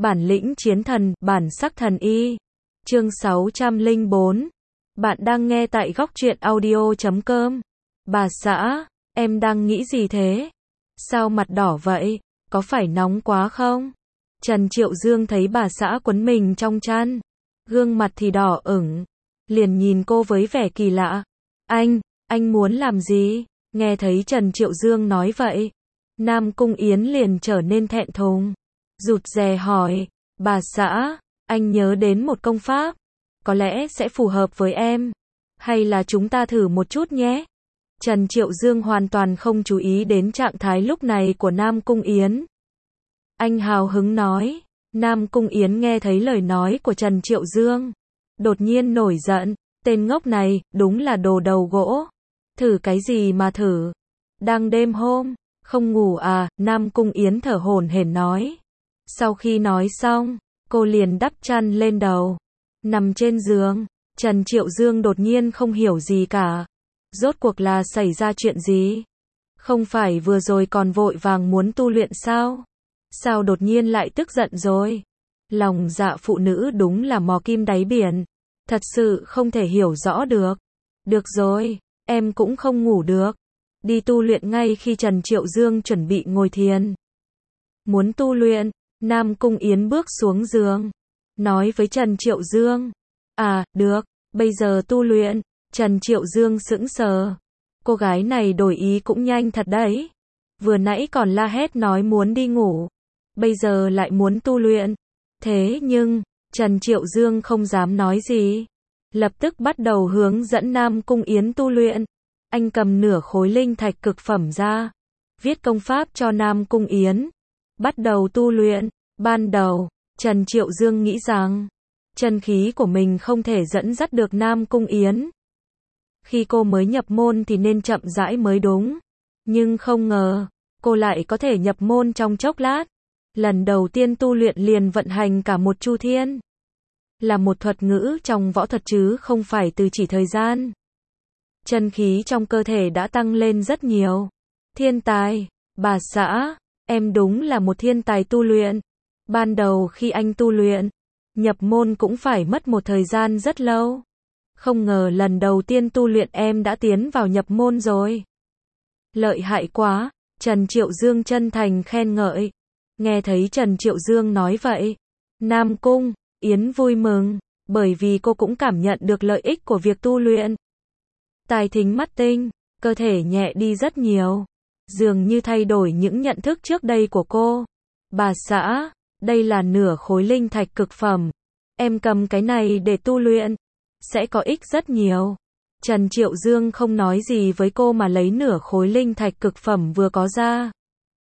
Bản lĩnh chiến thần, bản sắc thần y. Chương 604. Bạn đang nghe tại góc truyện audio.com. Bà xã, em đang nghĩ gì thế? Sao mặt đỏ vậy? Có phải nóng quá không? Trần Triệu Dương thấy bà xã quấn mình trong chăn, gương mặt thì đỏ ửng, liền nhìn cô với vẻ kỳ lạ. Anh muốn làm gì? Nghe thấy Trần Triệu Dương nói vậy, Nam Cung Yến liền trở nên thẹn thùng, rụt rè hỏi, bà xã, anh nhớ đến một công pháp, có lẽ sẽ phù hợp với em, hay là chúng ta thử một chút nhé? Trần Triệu Dương hoàn toàn không chú ý đến trạng thái lúc này của Nam Cung Yến. Anh hào hứng nói. Nam Cung Yến nghe thấy lời nói của Trần Triệu Dương, đột nhiên nổi giận, tên ngốc này, đúng là đồ đầu gỗ. Thử cái gì mà thử? Đang đêm hôm, không ngủ à? Nam Cung Yến thở hổn hển nói. Sau khi nói xong, cô liền đắp chăn lên đầu, nằm trên giường. Trần Triệu Dương đột nhiên không hiểu gì cả. Rốt cuộc là xảy ra chuyện gì? Không phải vừa rồi còn vội vàng muốn tu luyện sao? Sao đột nhiên lại tức giận rồi? Lòng dạ phụ nữ đúng là mò kim đáy biển. Thật sự không thể hiểu rõ được. Được rồi, em cũng không ngủ được. Đi tu luyện ngay. Khi Trần Triệu Dương chuẩn bị ngồi thiền, muốn tu luyện, Nam Cung Yến bước xuống giường, nói với Trần Triệu Dương. À, được, bây giờ tu luyện. Trần Triệu Dương sững sờ. Cô gái này đổi ý cũng nhanh thật đấy. Vừa nãy còn la hét nói muốn đi ngủ, bây giờ lại muốn tu luyện. Thế nhưng, Trần Triệu Dương không dám nói gì, lập tức bắt đầu hướng dẫn Nam Cung Yến tu luyện. Anh cầm nửa khối linh thạch cực phẩm ra, viết công pháp cho Nam Cung Yến, bắt đầu tu luyện. Ban đầu, Trần Triệu Dương nghĩ rằng, chân khí của mình không thể dẫn dắt được Nam Cung Yến. Khi cô mới nhập môn thì nên chậm rãi mới đúng. Nhưng không ngờ, cô lại có thể nhập môn trong chốc lát. Lần đầu tiên tu luyện liền vận hành cả một chu thiên. Là một thuật ngữ trong võ thuật chứ không phải từ chỉ thời gian. Chân khí trong cơ thể đã tăng lên rất nhiều. Thiên tài, bà xã, em đúng là một thiên tài tu luyện. Ban đầu khi anh tu luyện, nhập môn cũng phải mất một thời gian rất lâu. Không ngờ lần đầu tiên tu luyện em đã tiến vào nhập môn rồi. Lợi hại quá, Trần Triệu Dương chân thành khen ngợi. Nghe thấy Trần Triệu Dương nói vậy, Nam Cung Yến vui mừng, bởi vì cô cũng cảm nhận được lợi ích của việc tu luyện. Tai thính mắt tinh, cơ thể nhẹ đi rất nhiều, dường như thay đổi những nhận thức trước đây của cô. Bà xã, đây là nửa khối linh thạch cực phẩm, em cầm cái này để tu luyện, sẽ có ích rất nhiều. Trần Triệu Dương không nói gì với cô mà lấy nửa khối linh thạch cực phẩm vừa có ra,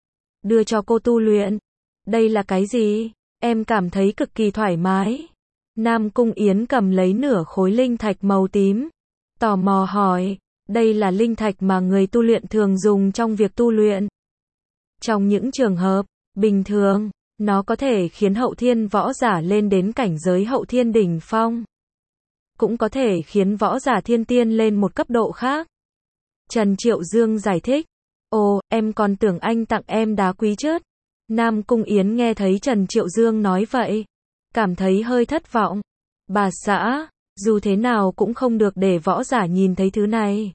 đưa cho cô tu luyện. Đây là cái gì? Em cảm thấy cực kỳ thoải mái. Nam Cung Yến cầm lấy nửa khối linh thạch màu tím, tò mò hỏi, đây là linh thạch mà người tu luyện thường dùng trong việc tu luyện. Trong những trường hợp bình thường, nó có thể khiến hậu thiên võ giả lên đến cảnh giới hậu thiên đỉnh phong, cũng có thể khiến võ giả thiên tiên lên một cấp độ khác. Trần Triệu Dương giải thích. Ồ, em còn tưởng anh tặng em đá quý chớt. Nam Cung Yến nghe thấy Trần Triệu Dương nói vậy, cảm thấy hơi thất vọng. Bà xã, dù thế nào cũng không được để võ giả nhìn thấy thứ này.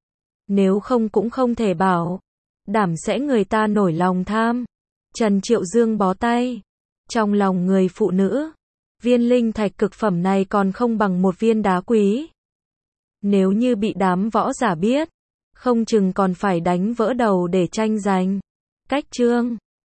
Nếu không cũng không thể bảo đảm sẽ người ta nổi lòng tham. Trần Triệu Dương bó tay. Trong lòng người phụ nữ, viên linh thạch cực phẩm này còn không bằng một viên đá quý. Nếu như bị đám võ giả biết, không chừng còn phải đánh vỡ đầu để tranh giành. Cách chương